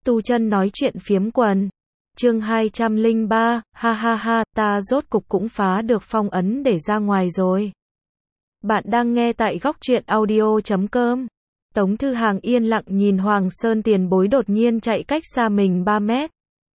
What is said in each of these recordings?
Tu Chân nói chuyện phiếm quần. Chương 203, ha ha ha, ta rốt cục cũng phá được phong ấn để ra ngoài rồi. Bạn đang nghe tại góc truyện audio.com. Tống Thư Hàng yên lặng nhìn Hoàng Sơn tiền bối đột nhiên chạy cách xa mình 3 mét.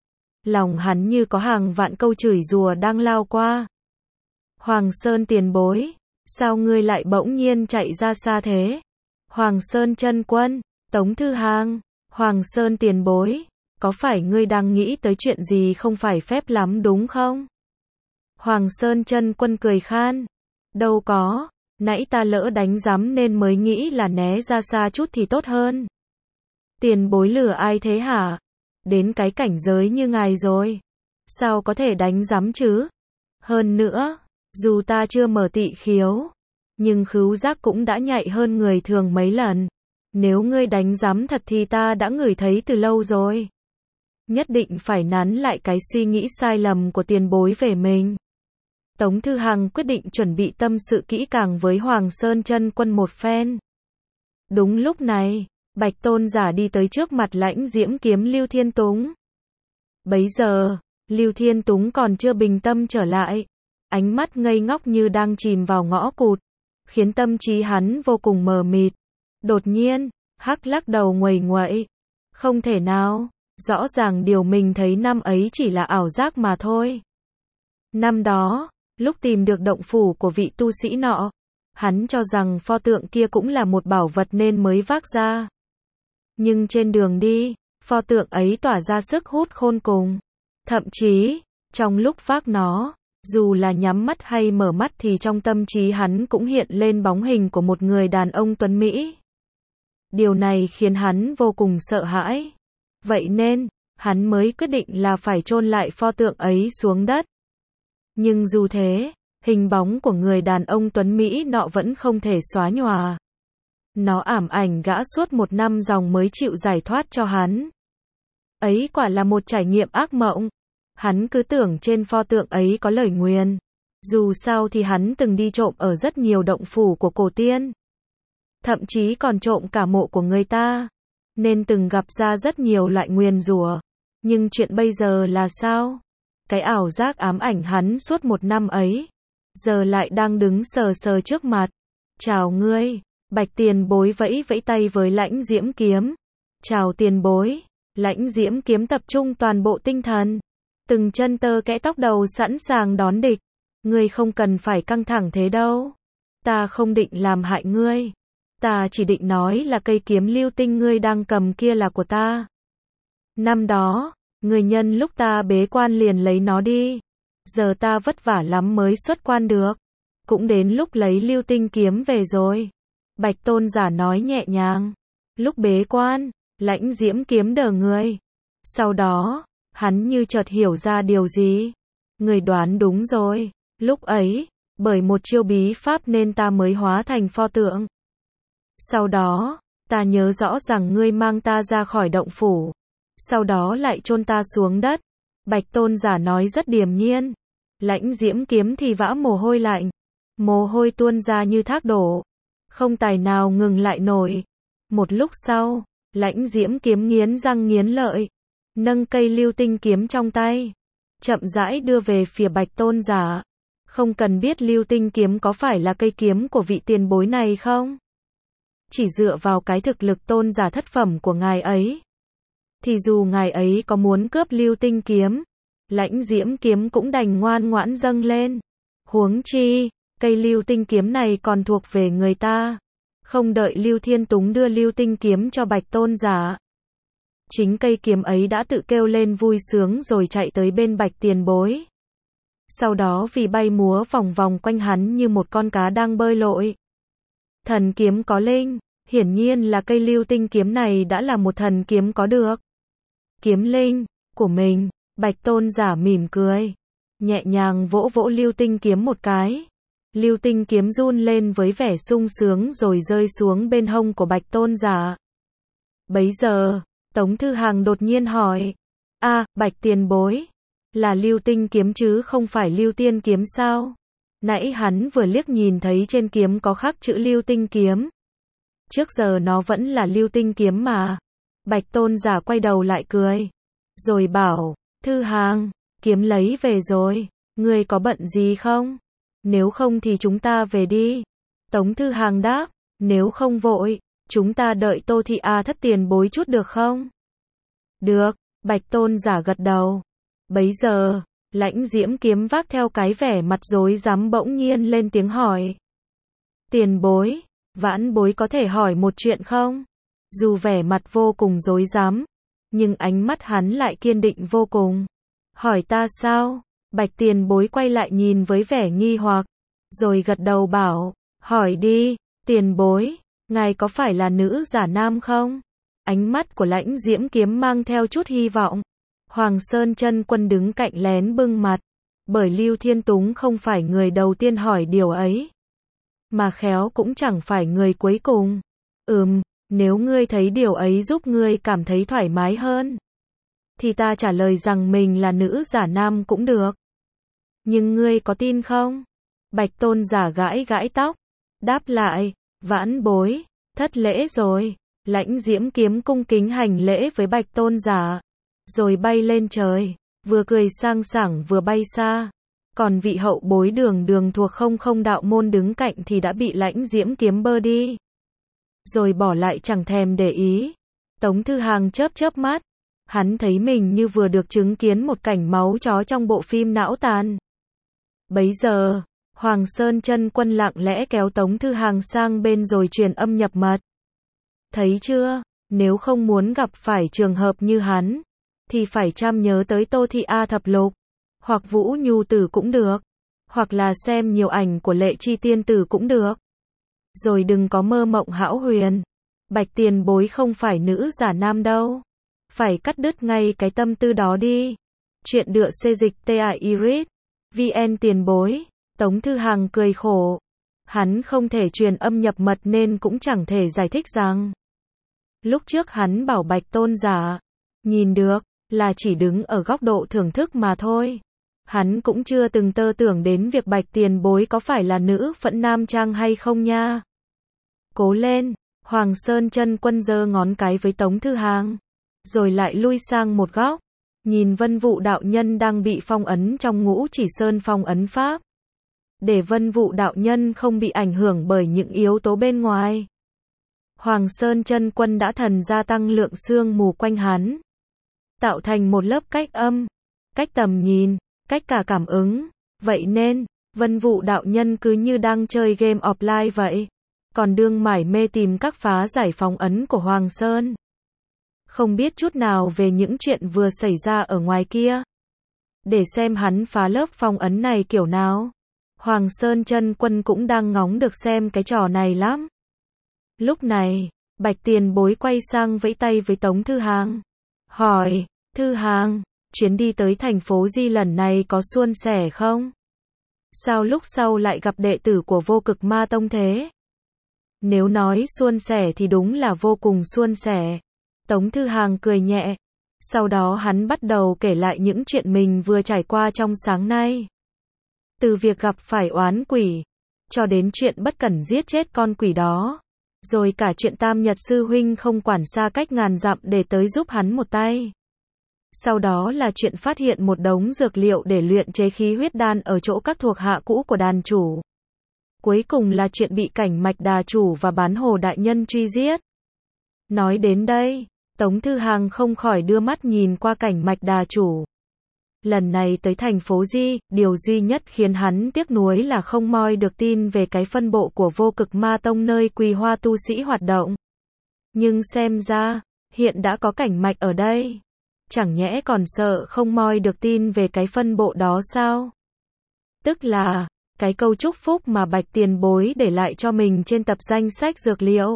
Lòng hắn như có hàng vạn câu chửi rủa đang lao qua. Hoàng Sơn tiền bối, sao ngươi lại bỗng nhiên chạy ra xa thế? Hoàng Sơn chân quân, Tống Thư Hàng, Hoàng Sơn tiền bối, có phải ngươi đang nghĩ tới chuyện gì không phải phép lắm đúng không? Hoàng Sơn chân quân cười khan. Đâu có, nãy ta lỡ đánh rắm nên mới nghĩ là né ra xa chút thì tốt hơn. Tiền bối lừa ai thế hả? Đến cái cảnh giới như ngài rồi, sao có thể đánh rắm chứ? Hơn nữa, dù ta chưa mở tị khiếu, nhưng khứu giác cũng đã nhạy hơn người thường mấy lần. Nếu ngươi đánh rắm thật thì ta đã ngửi thấy từ lâu rồi. Nhất định phải nắn lại cái suy nghĩ sai lầm của tiền bối về mình. Tống Thư Hàng quyết định chuẩn bị tâm sự kỹ càng với Hoàng Sơn chân quân một phen. Đúng lúc này, Bạch Tôn Giả đi tới trước mặt Lãnh Diễm Kiếm Lưu Thiên Túng. Bấy giờ, Lưu Thiên Túng còn chưa bình tâm trở lại, ánh mắt ngây ngốc như đang chìm vào ngõ cụt, khiến tâm trí hắn vô cùng mờ mịt. Đột nhiên, hắc lắc đầu nguầy nguậy. Không thể nào, rõ ràng điều mình thấy năm ấy chỉ là ảo giác mà thôi. Năm đó, lúc tìm được động phủ của vị tu sĩ nọ, hắn cho rằng pho tượng kia cũng là một bảo vật nên mới vác ra. Nhưng trên đường đi, pho tượng ấy tỏa ra sức hút khôn cùng. Thậm chí, trong lúc vác nó, dù là nhắm mắt hay mở mắt thì trong tâm trí hắn cũng hiện lên bóng hình của một người đàn ông tuấn Mỹ. Điều này khiến hắn vô cùng sợ hãi. Vậy nên, hắn mới quyết định là phải chôn lại pho tượng ấy xuống đất. Nhưng dù thế, hình bóng của người đàn ông tuấn Mỹ nọ vẫn không thể xóa nhòa. Nó ảm ảnh gã suốt 1 năm dòng mới chịu giải thoát cho hắn. Ấy quả là một trải nghiệm ác mộng. Hắn cứ tưởng trên pho tượng ấy có lời nguyền. Dù sao thì hắn từng đi trộm ở rất nhiều động phủ của cổ tiên. Thậm chí còn trộm cả mộ của người ta. Nên từng gặp ra rất nhiều loại nguyền rủa. Nhưng chuyện bây giờ là sao? Cái ảo giác ám ảnh hắn suốt 1 năm ấy, giờ lại đang đứng sờ sờ trước mặt. Chào ngươi. Bạch tiền bối vẫy vẫy tay với Lãnh Diễm Kiếm. Chào tiền bối. Lãnh Diễm Kiếm tập trung toàn bộ tinh thần, từng chân tơ kẽ tóc đầu sẵn sàng đón địch. Ngươi không cần phải căng thẳng thế đâu. Ta không định làm hại ngươi. Ta chỉ định nói là cây kiếm lưu tinh ngươi đang cầm kia là của ta. Năm đó, ngươi nhân lúc ta bế quan liền lấy nó đi. Giờ ta vất vả lắm mới xuất quan được. Cũng đến lúc lấy lưu tinh kiếm về rồi. Bạch Tôn Giả nói nhẹ nhàng. Lúc bế quan, Lãnh Diễm Kiếm đờ người. Sau đó, hắn như chợt hiểu ra điều gì. Người đoán đúng rồi. Lúc ấy, bởi một chiêu bí pháp nên ta mới hóa thành pho tượng. Sau đó, ta nhớ rõ rằng ngươi mang ta ra khỏi động phủ. Sau đó lại chôn ta xuống đất. Bạch Tôn Giả nói rất điềm nhiên. Lãnh Diễm Kiếm thì vã mồ hôi lạnh. Mồ hôi tuôn ra như thác đổ. Không tài nào ngừng lại nổi. Một lúc sau, Lãnh Diễm Kiếm nghiến răng nghiến lợi, nâng cây lưu tinh kiếm trong tay, chậm rãi đưa về phía Bạch Tôn Giả. Không cần biết lưu tinh kiếm có phải là cây kiếm của vị tiền bối này không? Chỉ dựa vào cái thực lực tôn giả thất phẩm của ngài ấy, thì dù ngài ấy có muốn cướp lưu tinh kiếm, Lãnh Diễm Kiếm cũng đành ngoan ngoãn dâng lên. Huống chi, cây lưu tinh kiếm này còn thuộc về người ta. Không đợi Lưu Thiên Túng đưa lưu tinh kiếm cho Bạch Tôn Giả, chính cây kiếm ấy đã tự kêu lên vui sướng rồi chạy tới bên Bạch tiền bối. Sau đó vì bay múa vòng vòng quanh hắn như một con cá đang bơi lội. Thần kiếm có linh, hiển nhiên là cây lưu tinh kiếm này đã là một thần kiếm có được kiếm linh của mình. Bạch Tôn Giả mỉm cười, nhẹ nhàng vỗ vỗ lưu tinh kiếm một cái. Lưu tinh kiếm run lên với vẻ sung sướng rồi rơi xuống bên hông của Bạch Tôn Giả. Bấy giờ, Tống Thư Hàng đột nhiên hỏi. Bạch tiền bối, là lưu tinh kiếm chứ không phải lưu tiên kiếm sao? Nãy hắn vừa liếc nhìn thấy trên kiếm có khắc chữ lưu tinh kiếm. Trước giờ nó vẫn là lưu tinh kiếm mà. Bạch Tôn giả quay đầu lại cười. Rồi bảo, Thư Hàng, kiếm lấy về rồi. Ngươi có bận gì không? Nếu không thì chúng ta về đi. Tống Thư Hàng đáp, nếu không vội, chúng ta đợi Tô Thị A thất tiền bối chút được không? Được, Bạch Tôn giả gật đầu. Bấy giờ, Lãnh Diễm Kiếm vác theo cái vẻ mặt rối rắm bỗng nhiên lên tiếng hỏi. Tiền bối, vãn bối có thể hỏi một chuyện không? Dù vẻ mặt vô cùng rối rắm, nhưng ánh mắt hắn lại kiên định vô cùng. Hỏi ta sao? Bạch tiền bối quay lại nhìn với vẻ nghi hoặc, rồi gật đầu bảo, hỏi đi, tiền bối, ngài có phải là nữ giả nam không? Ánh mắt của Lãnh Diễm Kiếm mang theo chút hy vọng. Hoàng Sơn Chân Quân đứng cạnh lén bưng mặt, bởi Lưu Thiên Túng không phải người đầu tiên hỏi điều ấy, mà khéo cũng chẳng phải người cuối cùng. Nếu ngươi thấy điều ấy giúp ngươi cảm thấy thoải mái hơn, thì ta trả lời rằng mình là nữ giả nam cũng được. Nhưng ngươi có tin không? Bạch Tôn giả gãi gãi tóc, đáp lại, vãn bối, thất lễ rồi. Lãnh Diễm Kiếm cung kính hành lễ với Bạch Tôn giả, rồi bay lên trời, vừa cười sang sảng vừa bay xa. Còn vị hậu bối Đường thuộc không đạo môn đứng cạnh thì đã bị Lãnh Diễm Kiếm bơ đi, rồi bỏ lại chẳng thèm để ý. Tống Thư Hàng chớp chớp mắt, hắn thấy mình như vừa được chứng kiến một cảnh máu chó trong bộ phim não tàn. Bấy giờ, Hoàng Sơn Chân Quân lặng lẽ kéo Tống Thư Hàng sang bên rồi truyền âm nhập mật. Thấy chưa, nếu không muốn gặp phải trường hợp như hắn, thì phải chăm nhớ tới Tô Thị A thập lục, hoặc Vũ Nhu Tử cũng được, hoặc là xem nhiều ảnh của Lệ Chi Tiên Tử cũng được. Rồi đừng có mơ mộng hão huyền. Bạch tiền bối không phải nữ giả nam đâu. Phải cắt đứt ngay cái tâm tư đó đi. Chuyện được xê dịch TAIRIS VN tiền bối. Tống Thư Hàng cười khổ. Hắn không thể truyền âm nhập mật nên cũng chẳng thể giải thích rằng lúc trước hắn bảo Bạch Tôn giả nhìn được là chỉ đứng ở góc độ thưởng thức mà thôi. Hắn cũng chưa từng tơ tưởng đến việc Bạch tiền bối có phải là nữ phẫn nam trang hay không nha. Cố lên, Hoàng Sơn Chân Quân giơ ngón cái với Tống Thư Hàng, rồi lại lui sang một góc, nhìn Vân Vụ đạo nhân đang bị phong ấn trong Ngũ Chỉ Sơn phong ấn pháp. Để Vân Vụ đạo nhân không bị ảnh hưởng bởi những yếu tố bên ngoài, Hoàng Sơn Chân Quân đã thần gia tăng lượng sương mù quanh hắn, tạo thành một lớp cách âm, cách tầm nhìn, cách cả cảm ứng. Vậy nên, Vân Vụ đạo nhân cứ như đang chơi game offline vậy, còn đương mải mê tìm các phá giải phong ấn của Hoàng Sơn. Không biết chút nào về những chuyện vừa xảy ra ở ngoài kia. Để xem hắn phá lớp phong ấn này kiểu nào. Hoàng Sơn Chân Quân cũng đang ngóng được xem cái trò này lắm. Lúc này, Bạch tiền bối quay sang vẫy tay với Tống Thư Hàng. Hỏi, Thư Hàng, chuyến đi tới thành phố Di lần này có suôn sẻ không? Sao lúc sau lại gặp đệ tử của Vô Cực Ma Tông thế? Nếu nói suôn sẻ thì đúng là vô cùng suôn sẻ. Tống Thư Hàng cười nhẹ. Sau đó hắn bắt đầu kể lại những chuyện mình vừa trải qua trong sáng nay. Từ việc gặp phải oán quỷ, cho đến chuyện bất cẩn giết chết con quỷ đó. Rồi cả chuyện Tam Nhật Sư Huynh không quản xa cách ngàn dặm để tới giúp hắn một tay. Sau đó là chuyện phát hiện một đống dược liệu để luyện chế khí huyết đan ở chỗ các thuộc hạ cũ của đàn chủ. Cuối cùng là chuyện bị Cảnh Mạch Đà chủ và Bán Hồ đại nhân truy giết. Nói đến đây, Tống Thư Hàng không khỏi đưa mắt nhìn qua Cảnh Mạch Đà chủ. Lần này tới thành phố Di, điều duy nhất khiến hắn tiếc nuối là không moi được tin về cái phân bộ của Vô Cực Ma Tông nơi Quỳ Hoa tu sĩ hoạt động. Nhưng xem ra, hiện đã có Cảnh Mạch ở đây. Chẳng nhẽ còn sợ không moi được tin về cái phân bộ đó sao? Tức là, cái câu chúc phúc mà Bạch tiền bối để lại cho mình trên tập danh sách dược liệu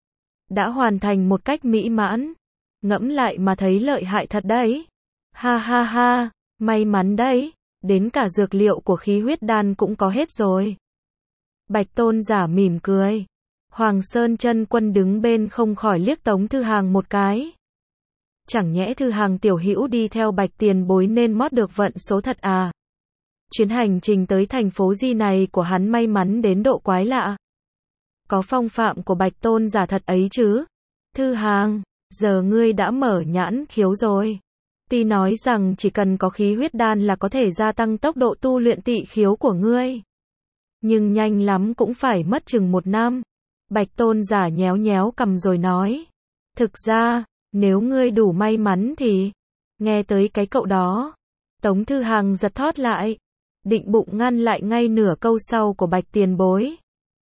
đã hoàn thành một cách mỹ mãn. Ngẫm lại mà thấy lợi hại thật đấy. Ha ha ha, may mắn đấy, đến cả dược liệu của khí huyết đan cũng có hết rồi. Bạch Tôn giả mỉm cười. Hoàng Sơn Chân Quân đứng bên không khỏi liếc Tống Thư Hàng một cái. Chẳng nhẽ Thư Hàng tiểu hữu đi theo Bạch tiền bối nên mót được vận số thật à? Chuyến hành trình tới thành phố Di này của hắn may mắn đến độ quái lạ. Có phong phạm của Bạch Tôn giả thật ấy chứ. Thư Hàng, Giờ ngươi đã mở nhãn khiếu rồi. Tuy nói rằng chỉ cần có khí huyết đan là có thể gia tăng tốc độ tu luyện tị khiếu của ngươi. Nhưng nhanh lắm cũng phải mất chừng 1 năm. Bạch Tôn giả nhéo nhéo cằm rồi nói. Thực ra, nếu ngươi đủ may mắn thì... Nghe tới cái cậu đó, Tống Thư Hằng giật thót lại, định bụng ngăn lại ngay nửa câu sau của Bạch tiền bối.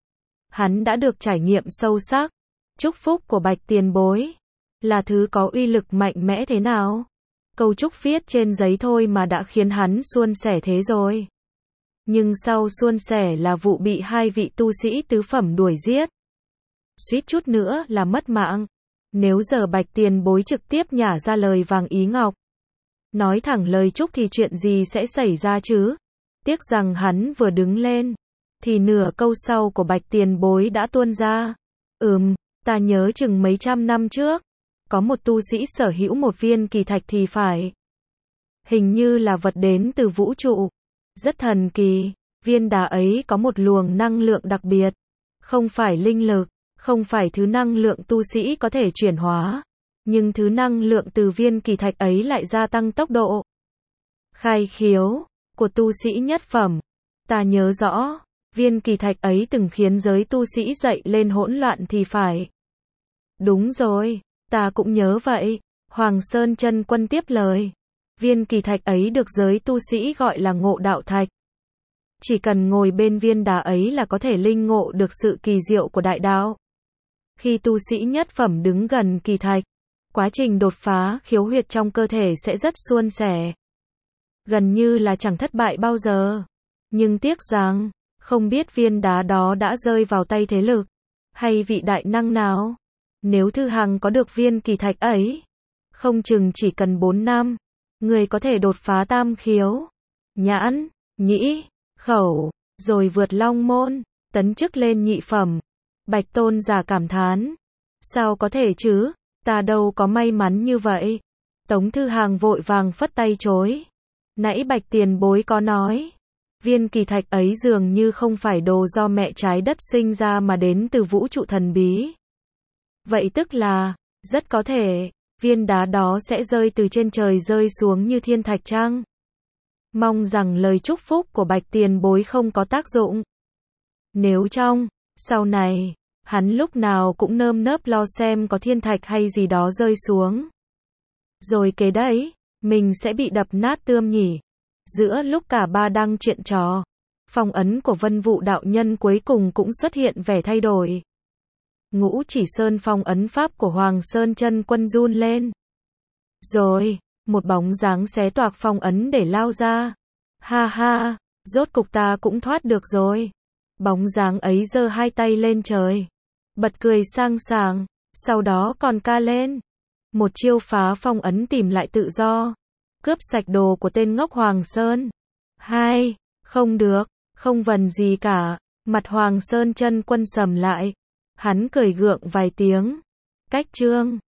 Hắn đã được trải nghiệm sâu sắc, chúc phúc của Bạch tiền bối là thứ có uy lực mạnh mẽ thế nào. Câu chúc viết trên giấy thôi mà đã khiến hắn suôn sẻ thế rồi. Nhưng sau suôn sẻ là vụ bị 2 vị tu sĩ tứ phẩm đuổi giết. Suýt chút nữa là mất mạng. Nếu giờ Bạch tiền bối trực tiếp nhả ra lời vàng ý ngọc, nói thẳng lời chúc thì chuyện gì sẽ xảy ra chứ? Tiếc rằng hắn vừa đứng lên, thì nửa câu sau của Bạch tiền bối đã tuôn ra. Ta nhớ chừng mấy trăm năm trước, có một tu sĩ sở hữu một viên kỳ thạch thì phải. Hình như là vật đến từ vũ trụ. Rất thần kỳ, viên đá ấy có một luồng năng lượng đặc biệt. Không phải linh lực, không phải thứ năng lượng tu sĩ có thể chuyển hóa. Nhưng thứ năng lượng từ viên kỳ thạch ấy lại gia tăng tốc độ khai khiếu của tu sĩ nhất phẩm. Ta nhớ rõ, viên kỳ thạch ấy từng khiến giới tu sĩ dậy lên hỗn loạn thì phải. Đúng rồi, ta cũng nhớ vậy. Hoàng Sơn Chân Quân tiếp lời. Viên kỳ thạch ấy được giới tu sĩ gọi là Ngộ Đạo Thạch. Chỉ cần ngồi bên viên đá ấy là có thể linh ngộ được sự kỳ diệu của đại đạo. Khi tu sĩ nhất phẩm đứng gần kỳ thạch, quá trình đột phá khiếu huyệt trong cơ thể sẽ rất suôn sẻ. Gần như là chẳng thất bại bao giờ. Nhưng tiếc rằng, không biết viên đá đó đã rơi vào tay thế lực, hay vị đại năng nào. Nếu Thư Hằng có được viên kỳ thạch ấy, không chừng chỉ cần 4 năm, người có thể đột phá tam khiếu, nhãn, nhĩ, khẩu, rồi vượt long môn, tấn chức lên nhị phẩm. Bạch Tôn giả cảm thán. Sao có thể chứ? Ta đâu có may mắn như vậy. Tống Thư Hằng vội vàng phất tay chối. Nãy Bạch tiền bối có nói, viên kỳ thạch ấy dường như không phải đồ do mẹ trái đất sinh ra mà đến từ vũ trụ thần bí. Vậy tức là, rất có thể, viên đá đó sẽ rơi từ trên trời rơi xuống như thiên thạch chăng? Mong rằng lời chúc phúc của Bạch tiền bối không có tác dụng. Nếu sau này, hắn lúc nào cũng nơm nớp lo xem có thiên thạch hay gì đó rơi xuống. Rồi kế đấy, mình sẽ bị đập nát tươm nhỉ. Giữa lúc cả ba đang chuyện trò, phong ấn của Vân Vụ đạo nhân cuối cùng cũng xuất hiện vẻ thay đổi. Ngũ Chỉ Sơn phong ấn pháp của Hoàng Sơn Chân Quân run lên. Rồi, một bóng dáng xé toạc phong ấn để lao ra. Ha ha, rốt cục ta cũng thoát được rồi. Bóng dáng ấy giơ 2 tay lên trời, bật cười sang sảng, sau đó còn ca lên. Một chiêu phá phong ấn tìm lại tự do, cướp sạch đồ của tên ngốc Hoàng Sơn. Không được, không vần gì cả. Mặt Hoàng Sơn Chân Quân sầm lại. Hắn cười gượng vài tiếng. Cách chương